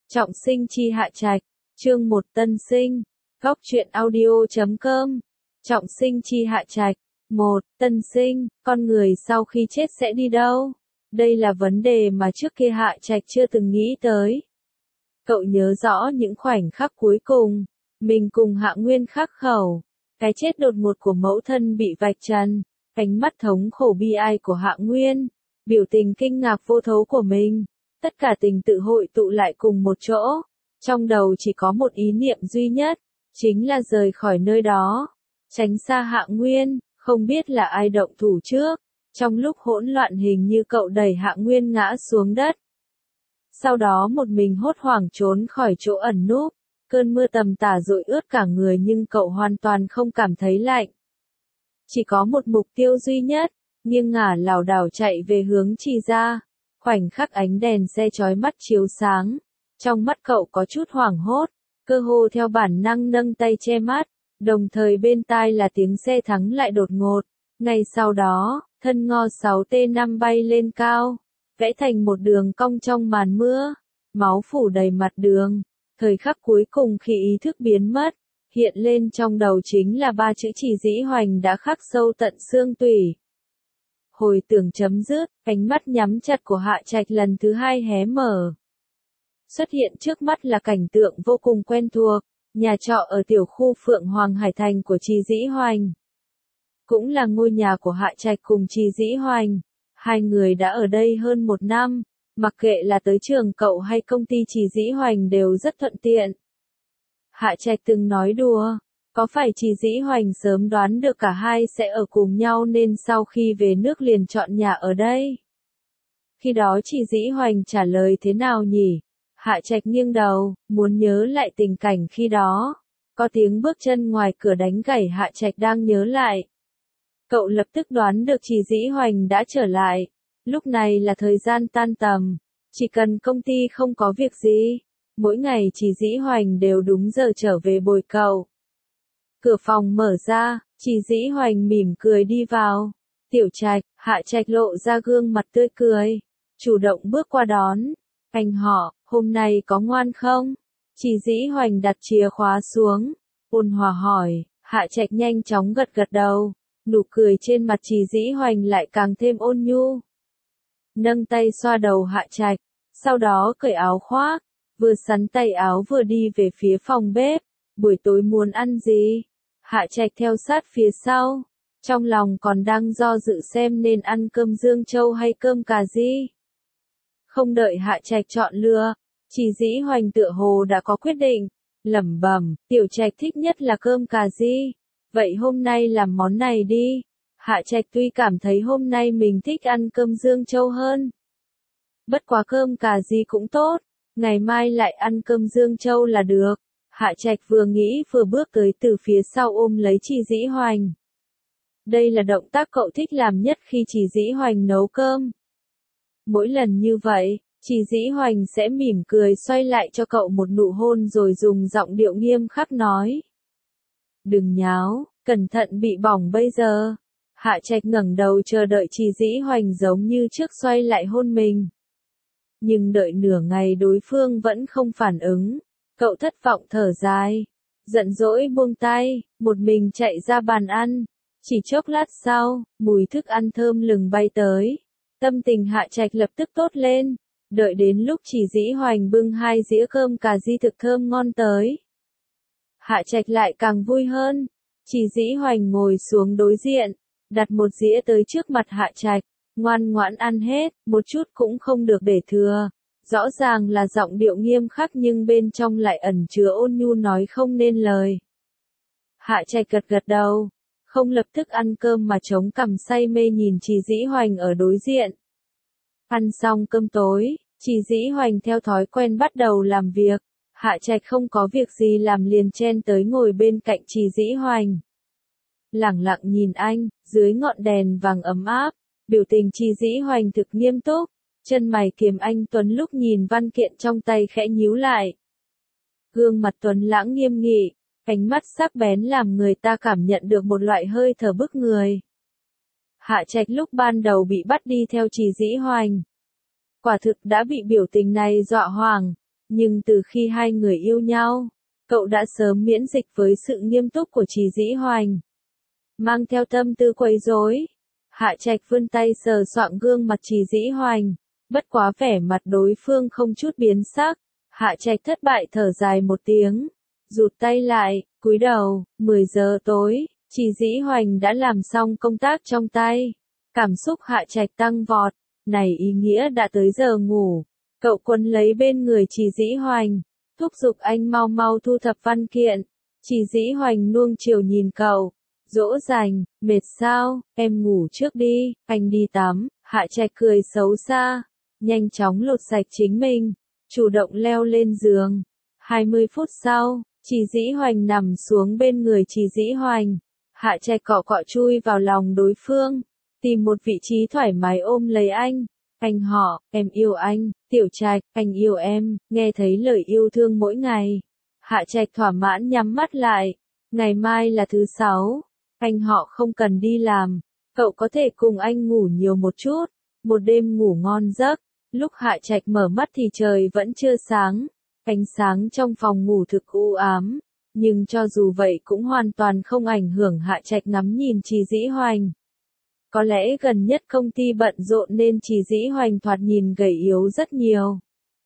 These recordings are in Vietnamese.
Trọng sinh chi Hạ Trạch, chương 1 tân sinh, góc truyện audio.com, trọng sinh chi Hạ Trạch, 1, tân sinh, con người sau khi chết sẽ đi đâu? Đây là vấn đề mà trước kia Hạ Trạch chưa từng nghĩ tới. Cậu nhớ rõ những khoảnh khắc cuối cùng, mình cùng Hạ Nguyên khắc khẩu, cái chết đột ngột của mẫu thân bị vạch trần, ánh mắt thống khổ bi ai của Hạ Nguyên, biểu tình kinh ngạc vô thấu của mình. Tất cả tình tự hội tụ lại cùng một chỗ, trong đầu chỉ có một ý niệm duy nhất, chính là rời khỏi nơi đó, tránh xa Hạ Nguyên, không biết là ai động thủ trước, trong lúc hỗn loạn hình như cậu đẩy Hạ Nguyên ngã xuống đất. Sau đó một mình hốt hoảng trốn khỏi chỗ ẩn núp, cơn mưa tầm tả dội ướt cả người nhưng cậu hoàn toàn không cảm thấy lạnh. Chỉ có một mục tiêu duy nhất, nghiêng ngả lảo đảo chạy về hướng Trì gia. Khoảnh khắc ánh đèn xe chói mắt chiếu sáng, trong mắt cậu có chút hoảng hốt, cơ hồ theo bản năng nâng tay che mắt, đồng thời bên tai là tiếng xe thắng lại đột ngột. Ngay sau đó, thân ngo 6T5 bay lên cao, vẽ thành một đường cong trong màn mưa, máu phủ đầy mặt đường. Thời khắc cuối cùng khi ý thức biến mất, hiện lên trong đầu chính là 3 chữ Trì Dĩ Hoành đã khắc sâu tận xương tủy. Hồi tưởng chấm dứt, ánh mắt nhắm chặt của Hạ Trạch lần thứ hai hé mở. Xuất hiện trước mắt là cảnh tượng vô cùng quen thuộc, nhà trọ ở tiểu khu Phượng Hoàng Hải Thành của Trì Dĩ Hoành. Cũng là ngôi nhà của Hạ Trạch cùng Trì Dĩ Hoành. Hai người đã ở đây hơn 1 năm, mặc kệ là tới trường cậu hay công ty Trì Dĩ Hoành đều rất thuận tiện. Hạ Trạch từng nói đùa. Có phải Trì Dĩ Hoành sớm đoán được cả hai sẽ ở cùng nhau nên sau khi về nước liền chọn nhà ở đây? Khi đó Trì Dĩ Hoành trả lời thế nào nhỉ? Hạ Trạch nghiêng đầu, muốn nhớ lại tình cảnh khi đó. Có tiếng bước chân ngoài cửa đánh gãy Hạ Trạch đang nhớ lại. Cậu lập tức đoán được Trì Dĩ Hoành đã trở lại. Lúc này là thời gian tan tầm. Chỉ cần công ty không có việc gì, mỗi ngày Trì Dĩ Hoành đều đúng giờ trở về bồi cậu. Cửa phòng mở ra, Trì Dĩ Hoành mỉm cười đi vào. Tiểu Trạch, Hạ Trạch lộ ra gương mặt tươi cười, chủ động bước qua đón. Anh họ, hôm nay có ngoan không? Trì Dĩ Hoành đặt chìa khóa xuống, ôn hòa hỏi. Hạ Trạch nhanh chóng gật gật đầu, nụ cười trên mặt Trì Dĩ Hoành lại càng thêm ôn nhu. Nâng tay xoa đầu Hạ Trạch, sau đó cởi áo khoác, vừa sắn tay áo vừa đi về phía phòng bếp. Buổi tối muốn ăn gì? Hạ Trạch theo sát phía sau, trong lòng còn đang do dự xem nên ăn cơm Dương Châu hay cơm cà ri. Không đợi Hạ Trạch chọn lựa, Trì Dĩ Hoành tựa hồ đã có quyết định, lẩm bẩm, Tiểu Trạch thích nhất là cơm cà ri, vậy hôm nay làm món này đi. Hạ Trạch tuy cảm thấy hôm nay mình thích ăn cơm Dương Châu hơn. Bất quá cơm cà ri cũng tốt, ngày mai lại ăn cơm Dương Châu là được. Hạ Trạch vừa nghĩ vừa bước tới từ phía sau ôm lấy Trì Dĩ Hoành. Đây là động tác cậu thích làm nhất khi Trì Dĩ Hoành nấu cơm. Mỗi lần như vậy, Trì Dĩ Hoành sẽ mỉm cười xoay lại cho cậu một nụ hôn rồi dùng giọng điệu nghiêm khắc nói. Đừng nháo, cẩn thận bị bỏng bây giờ. Hạ Trạch ngẩng đầu chờ đợi Trì Dĩ Hoành giống như trước xoay lại hôn mình. Nhưng đợi nửa ngày đối phương vẫn không phản ứng. Cậu thất vọng thở dài, giận dỗi buông tay, một mình chạy ra bàn ăn. Chỉ chốc lát sau, mùi thức ăn thơm lừng bay tới. Tâm tình Hạ Trạch lập tức tốt lên, đợi đến lúc Trì Dĩ Hoành bưng 2 dĩa cơm cà ri thực thơm ngon tới. Hạ Trạch lại càng vui hơn. Trì Dĩ Hoành ngồi xuống đối diện, đặt một dĩa tới trước mặt Hạ Trạch, ngoan ngoãn ăn hết, một chút cũng không được để thừa. Rõ ràng là giọng điệu nghiêm khắc nhưng bên trong lại ẩn chứa ôn nhu nói không nên lời. Hạ Trạch gật gật đầu, không lập tức ăn cơm mà chống cằm say mê nhìn Trì Dĩ Hoành ở đối diện. Ăn xong cơm tối, Trì Dĩ Hoành theo thói quen bắt đầu làm việc. Hạ Trạch không có việc gì làm liền chen tới ngồi bên cạnh Trì Dĩ Hoành. Lẳng lặng nhìn anh, dưới ngọn đèn vàng ấm áp, biểu tình Trì Dĩ Hoành thực nghiêm túc. Chân mày kiềm anh Tuấn lúc nhìn văn kiện trong tay khẽ nhíu lại. Gương mặt Tuấn lãng nghiêm nghị, ánh mắt sắc bén làm người ta cảm nhận được một loại hơi thở bức người. Hạ Trạch lúc ban đầu bị bắt đi theo Trì Dĩ Hoành. Quả thực đã bị biểu tình này dọa hoảng, Nhưng từ khi hai người yêu nhau, cậu đã sớm miễn dịch với sự nghiêm túc của Trì Dĩ Hoành. Mang theo tâm tư quấy rối, Hạ Trạch vươn tay sờ soạng gương mặt Trì Dĩ Hoành, bất quá vẻ mặt đối phương không chút biến sắc. Hạ Trạch thất bại thở dài một tiếng, rụt tay lại, cúi đầu. 10 giờ tối, Trì Dĩ Hoành đã làm xong công tác trong tay. Cảm xúc Hạ Trạch tăng vọt, này ý nghĩa đã tới giờ ngủ. Cậu quấn lấy bên người Trì Dĩ Hoành, thúc giục anh mau mau thu thập văn kiện. Trì Dĩ Hoành nuông chiều nhìn cậu, dỗ dành, mệt sao, em ngủ trước đi, anh đi tắm. Hạ Trạch cười xấu xa, nhanh chóng lột sạch chính mình, chủ động leo lên giường. 20 phút sau, Trì Dĩ Hoành nằm xuống bên người Trì Dĩ Hoành. Hạ Trạch cọ cọ chui vào lòng đối phương, tìm một vị trí thoải mái ôm lấy anh. Anh họ, em yêu anh. Tiểu Trạch, anh yêu em. Nghe thấy lời yêu thương mỗi ngày. Hạ Trạch thỏa mãn nhắm mắt lại. Ngày mai là thứ 6. Anh họ không cần đi làm. Cậu có thể cùng anh ngủ nhiều một chút. Một đêm ngủ ngon giấc. Lúc Hạ Trạch mở mắt thì trời vẫn chưa sáng. Ánh sáng trong phòng ngủ thực u ám. Nhưng cho dù vậy cũng hoàn toàn không ảnh hưởng Hạ Trạch ngắm nhìn Trì Dĩ Hoành. Có lẽ gần nhất công ty bận rộn nên Trì Dĩ Hoành thoạt nhìn gầy yếu rất nhiều.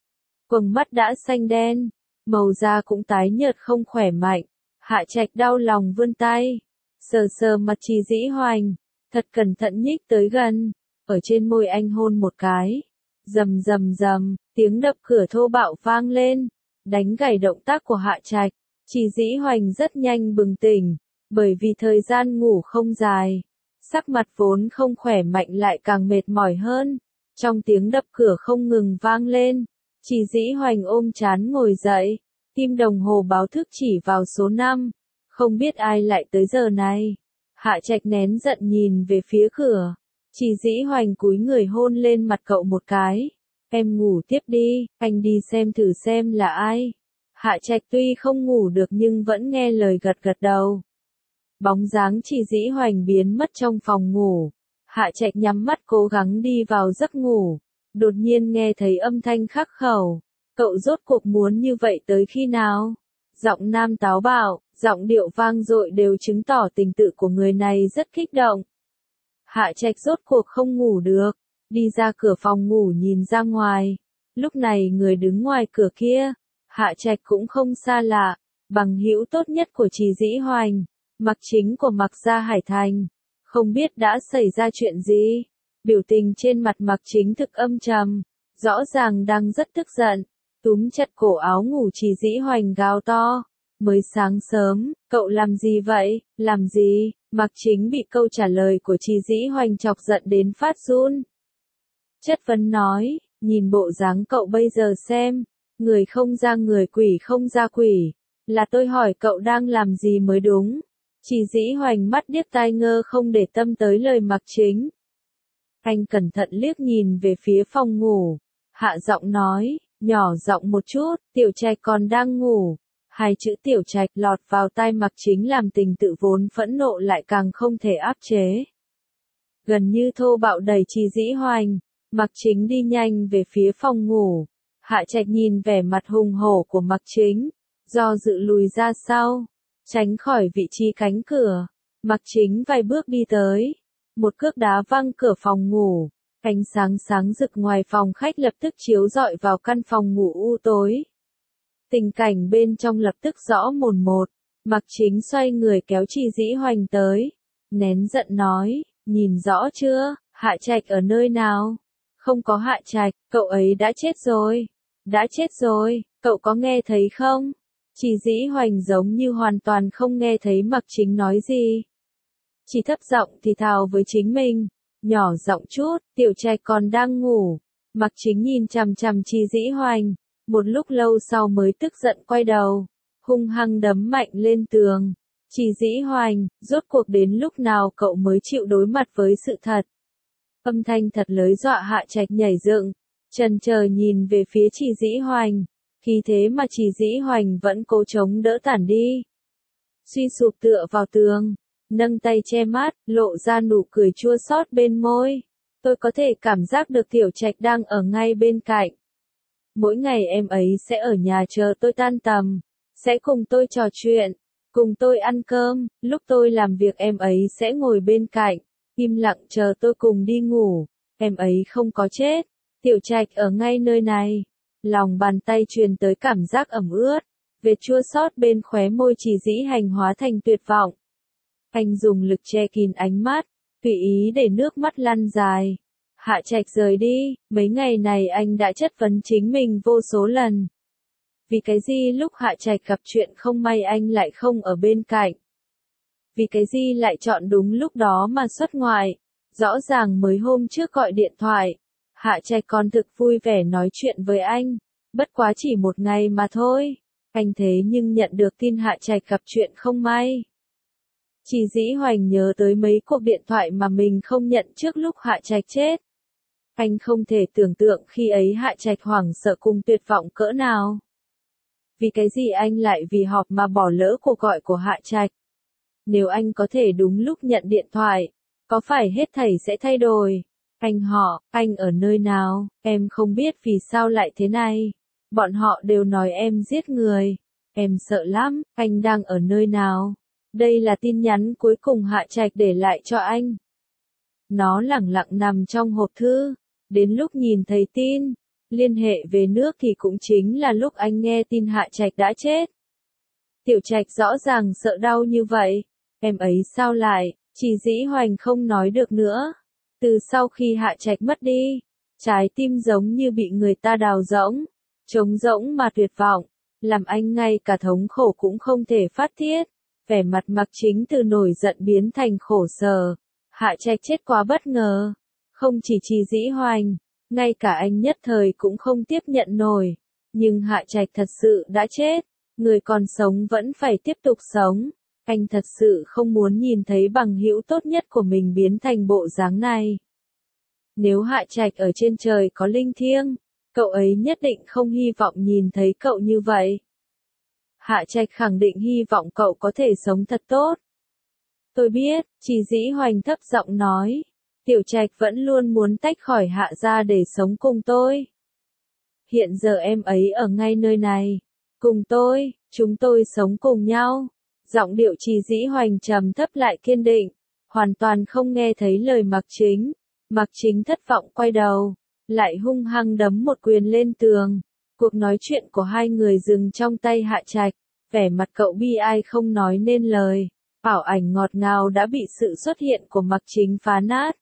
Quầng mắt đã xanh đen, màu da cũng tái nhợt không khỏe mạnh. Hạ Trạch đau lòng vươn tay, sờ sờ mặt Trì Dĩ Hoành, thật cẩn thận nhích tới gần, ở trên môi anh hôn một cái. Rầm rầm rầm, tiếng đập cửa thô bạo vang lên, đánh gãy động tác của Hạ Trạch. Trì Dĩ Hoành rất nhanh bừng tỉnh, bởi vì thời gian ngủ không dài. Sắc mặt vốn không khỏe mạnh lại càng mệt mỏi hơn. Trong tiếng đập cửa không ngừng vang lên, Trì Dĩ Hoành ôm trán ngồi dậy, tim đồng hồ báo thức chỉ vào số 5. Không biết ai lại tới giờ này. Hạ Trạch nén giận nhìn về phía cửa. Trì Dĩ Hoành cúi người hôn lên mặt cậu một cái. Em ngủ tiếp đi, anh đi xem thử xem là ai. Hạ Trạch tuy không ngủ được nhưng vẫn nghe lời gật gật đầu. Bóng dáng Trì Dĩ Hoành biến mất trong phòng ngủ. Hạ Trạch nhắm mắt cố gắng đi vào giấc ngủ. Đột nhiên nghe thấy âm thanh khắc khẩu. Cậu rốt cuộc muốn như vậy tới khi nào? Giọng nam táo bạo, giọng điệu vang dội đều chứng tỏ tình tự của người này rất kích động. Hạ Trạch rốt cuộc không ngủ được. Đi ra cửa phòng ngủ nhìn ra ngoài. Lúc này người đứng ngoài cửa kia. Hạ Trạch cũng không xa lạ. Bằng hữu tốt nhất của Trì Dĩ Hoành. Mặc Chính của Mặc Gia Hải Thành. Không biết đã xảy ra chuyện gì. Biểu tình trên mặt Mặc Chính thực âm trầm. Rõ ràng đang rất tức giận. Túm chặt cổ áo ngủ Trì Dĩ Hoành gào to. Mới sáng sớm, cậu làm gì vậy? Làm gì? Mặc Chính bị câu trả lời của Trì Dĩ Hoành chọc giận đến phát run. Chất vấn nói, nhìn bộ dáng cậu bây giờ xem. Người không ra người, quỷ không ra quỷ. Là tôi hỏi cậu đang làm gì mới đúng. Trì Dĩ Hoành mắt điếc tai ngơ không để tâm tới lời Mặc Chính. Anh cẩn thận liếc nhìn về phía phòng ngủ. Hạ giọng nói, nhỏ giọng một chút, Tiểu Trạch còn đang ngủ. Hai chữ Tiểu Trạch lọt vào tai Mặc Chính làm tình tự vốn phẫn nộ lại càng không thể áp chế. Gần như thô bạo đẩy Trì Dĩ Hoành, Mặc Chính đi nhanh về phía phòng ngủ. Hạ Trạch nhìn vẻ mặt hùng hổ của Mặc Chính, do dự lùi ra sau, tránh khỏi vị trí cánh cửa. Mặc Chính vài bước đi tới, một cước đá văng cửa phòng ngủ. Ánh sáng sáng rực ngoài phòng khách lập tức chiếu rọi vào căn phòng ngủ u tối. Tình cảnh bên trong lập tức rõ mồn một. Mặc Chính xoay người kéo Trì Dĩ Hoành tới, nén giận nói, nhìn rõ chưa, Hạ Trạch ở nơi nào? Không có Hạ Trạch, cậu ấy đã chết rồi. Đã chết rồi, cậu có nghe thấy không? Trì Dĩ Hoành giống như hoàn toàn không nghe thấy Mặc Chính nói gì. Chỉ thấp giọng thì thào với chính mình, nhỏ giọng chút, Tiểu Trạch còn đang ngủ. Mặc Chính nhìn chằm chằm Trì Dĩ Hoành, một lúc lâu sau mới tức giận quay đầu, hung hăng đấm mạnh lên tường. Trì Dĩ Hoành, rốt cuộc đến lúc nào cậu mới chịu đối mặt với sự thật? Âm thanh thật lớn dọa Hạ Trạch nhảy dựng, chần chờ nhìn về phía Trì Dĩ Hoành, khi thế mà Trì Dĩ Hoành vẫn cố chống đỡ tản đi. Suy sụp tựa vào tường, nâng tay che mắt, lộ ra nụ cười chua xót bên môi. Tôi có thể cảm giác được Tiểu Trạch đang ở ngay bên cạnh. Mỗi ngày em ấy sẽ ở nhà chờ tôi tan tầm, sẽ cùng tôi trò chuyện, cùng tôi ăn cơm, lúc tôi làm việc em ấy sẽ ngồi bên cạnh, im lặng chờ tôi cùng đi ngủ, em ấy không có chết. Tiểu Trạch ở ngay nơi này. Lòng bàn tay truyền tới cảm giác ẩm ướt, vệt chua xót bên khóe môi Trì Dĩ Hành hóa thành tuyệt vọng. Anh dùng lực che kín ánh mắt, tùy ý để nước mắt lăn dài. Hạ Trạch rời đi, mấy ngày này anh đã chất vấn chính mình vô số lần. Vì cái gì lúc Hạ Trạch gặp chuyện không may anh lại không ở bên cạnh? Vì cái gì lại chọn đúng lúc đó mà xuất ngoại? Rõ ràng mới hôm trước gọi điện thoại, Hạ Trạch còn thực vui vẻ nói chuyện với anh, bất quá chỉ một ngày mà thôi. Anh thế nhưng nhận được tin Hạ Trạch gặp chuyện không may. Trì Dĩ Hoành nhớ tới mấy cuộc điện thoại mà mình không nhận trước lúc Hạ Trạch chết. Anh không thể tưởng tượng khi ấy Hạ Trạch hoảng sợ cùng tuyệt vọng cỡ nào. Vì cái gì anh lại vì họp mà bỏ lỡ cuộc gọi của Hạ Trạch? Nếu anh có thể đúng lúc nhận điện thoại, có phải hết thảy sẽ thay đổi? Anh ở nơi nào? Em không biết vì sao lại thế này. Bọn họ đều nói em giết người. Em sợ lắm, anh đang ở nơi nào? Đây là tin nhắn cuối cùng Hạ Trạch để lại cho anh. Nó lẳng lặng nằm trong hộp thư. Đến lúc nhìn thấy tin, liên hệ về nước thì cũng chính là lúc anh nghe tin Hạ Trạch đã chết. Tiểu Trạch rõ ràng sợ đau như vậy. Em ấy sao lại? Trì Dĩ Hoành không nói được nữa. Từ sau khi Hạ Trạch mất đi, trái tim giống như bị người ta đào rỗng, trống rỗng mà tuyệt vọng, làm anh ngay cả thống khổ cũng không thể phát tiết. Vẻ mặt Mạc Chính từ nổi giận biến thành khổ sở. Hạ Trạch chết quá bất ngờ. Không chỉ Trì Dĩ Hoành, ngay cả anh nhất thời cũng không tiếp nhận nổi. Nhưng Hạ Trạch thật sự đã chết, người còn sống vẫn phải tiếp tục sống. Anh thật sự không muốn nhìn thấy bằng hữu tốt nhất của mình biến thành bộ dáng này. Nếu Hạ Trạch ở trên trời có linh thiêng, cậu ấy nhất định không hy vọng nhìn thấy cậu như vậy. Hạ Trạch khẳng định hy vọng cậu có thể sống thật tốt. Tôi biết, Trì Dĩ Hoành thấp giọng nói. Tiểu Trạch vẫn luôn muốn tách khỏi Hạ gia để sống cùng tôi. Hiện giờ em ấy ở ngay nơi này. Cùng tôi, chúng tôi sống cùng nhau. Giọng điệu Trì Dĩ Hoành trầm thấp lại kiên định, hoàn toàn không nghe thấy lời Mạc Chính. Mạc Chính thất vọng quay đầu, lại hung hăng đấm một quyền lên tường. Cuộc nói chuyện của hai người dừng trong tay Hạ Trạch, vẻ mặt cậu bi ai không nói nên lời. Ảo ảnh ngọt ngào đã bị sự xuất hiện của Mạc Chính phá nát.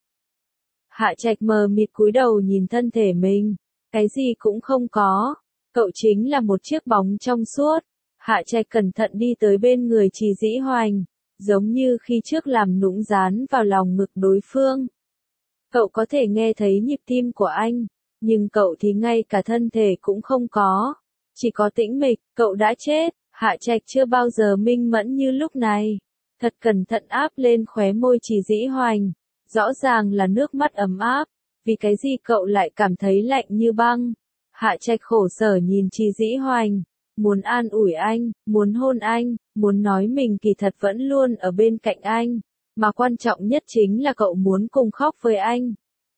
Hạ Trạch mờ mịt cúi đầu nhìn thân thể mình, cái gì cũng không có. Cậu chính là một chiếc bóng trong suốt. Hạ Trạch cẩn thận đi tới bên người Trì Dĩ Hoành, giống như khi trước làm nũng dán vào lòng ngực đối phương. Cậu có thể nghe thấy nhịp tim của anh, nhưng cậu thì ngay cả thân thể cũng không có, chỉ có tĩnh mịch. Cậu đã chết. Hạ Trạch chưa bao giờ minh mẫn như lúc này, thật cẩn thận áp lên khóe môi Trì Dĩ Hoành, rõ ràng là nước mắt ấm áp. Vì cái gì cậu lại cảm thấy lạnh như băng? Hạ Trạch khổ sở nhìn Trì Dĩ Hoành, muốn an ủi anh, muốn hôn anh, muốn nói mình kỳ thật vẫn luôn ở bên cạnh anh, mà quan trọng nhất chính là cậu muốn cùng khóc với anh.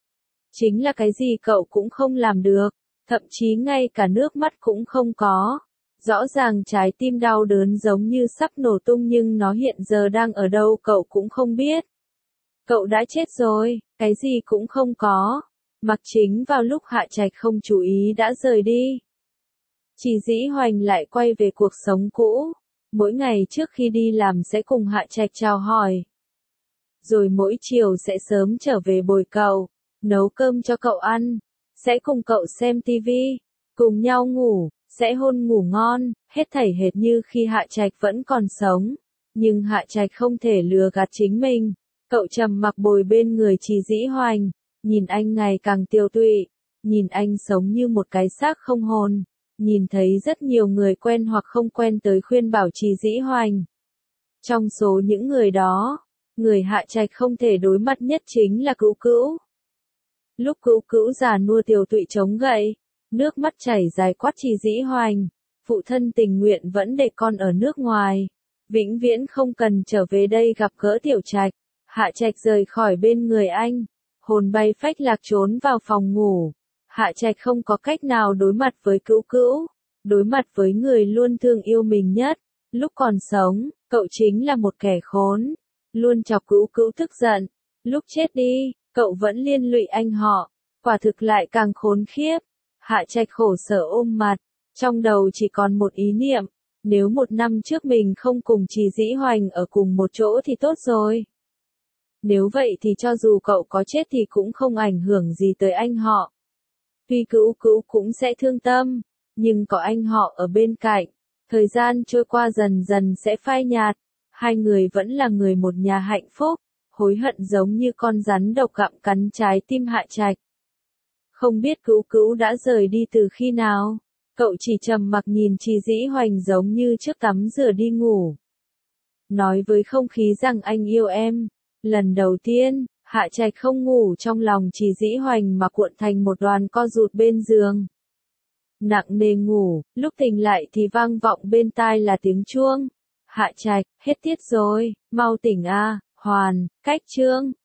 Chính là cái gì cậu cũng không làm được, thậm chí ngay cả nước mắt cũng không có. Rõ ràng trái tim đau đớn giống như sắp nổ tung nhưng nó hiện giờ đang ở đâu cậu cũng không biết. Cậu đã chết rồi, cái gì cũng không có. Mạc Chính vào lúc Hạ Trạch không chú ý đã rời đi. Trì Dĩ Hoành lại quay về cuộc sống cũ. Mỗi ngày trước khi đi làm sẽ cùng Hạ Trạch chào hỏi. Rồi mỗi chiều sẽ sớm trở về bồi cậu, nấu cơm cho cậu ăn, sẽ cùng cậu xem tivi, cùng nhau ngủ, sẽ hôn ngủ ngon, hết thảy hệt như khi Hạ Trạch vẫn còn sống. Nhưng Hạ Trạch không thể lừa gạt chính mình. Cậu trầm mặc bồi bên người Trì Dĩ Hoành, nhìn anh ngày càng tiêu tụy, nhìn anh sống như một cái xác không hồn, nhìn thấy rất nhiều người quen hoặc không quen tới khuyên bảo Trì Dĩ Hoành. Trong số những người đó, người Hạ Trạch không thể đối mặt nhất chính là Cữu Cữu. Lúc Cữu Cữu già nua tiều tụy chống gậy, nước mắt chảy dài quát Trì Dĩ Hoành, phụ thân tình nguyện vẫn để con ở nước ngoài, vĩnh viễn không cần trở về đây gặp gỡ Tiểu Trạch. Hạ Trạch rời khỏi bên người anh, hồn bay phách lạc trốn vào phòng ngủ. Hạ Trạch không có cách nào đối mặt với Cữu Cữu, đối mặt với người luôn thương yêu mình nhất. Lúc còn sống, cậu chính là một kẻ khốn, luôn chọc Cữu Cữu tức giận. Lúc chết đi, cậu vẫn liên lụy anh họ, quả thực lại càng khốn khiếp. Hạ Trạch khổ sở ôm mặt, trong đầu chỉ còn một ý niệm, nếu 1 năm trước mình không cùng Trì Dĩ Hoành ở cùng một chỗ thì tốt rồi. Nếu vậy thì cho dù cậu có chết thì cũng không ảnh hưởng gì tới anh họ. Tuy Cữu Cữu cũng sẽ thương tâm, nhưng có anh họ ở bên cạnh, thời gian trôi qua dần dần sẽ phai nhạt, hai người vẫn là người một nhà hạnh phúc. Hối hận giống như con rắn độc gặm cắn trái tim Hạ Trạch. Không biết Cữu Cữu đã rời đi từ khi nào, cậu chỉ trầm mặc nhìn Trì Dĩ Hoành giống như trước tắm rửa đi ngủ. Nói với không khí rằng anh yêu em. Lần đầu tiên, Hạ Trạch không ngủ trong lòng Trì Dĩ Hoành mà cuộn thành một đoàn co rụt bên giường. Nặng nề ngủ, lúc tỉnh lại thì vang vọng bên tai là tiếng chuông. Hạ Trạch, hết tiết rồi, mau tỉnh a. Hoàn, cách chương.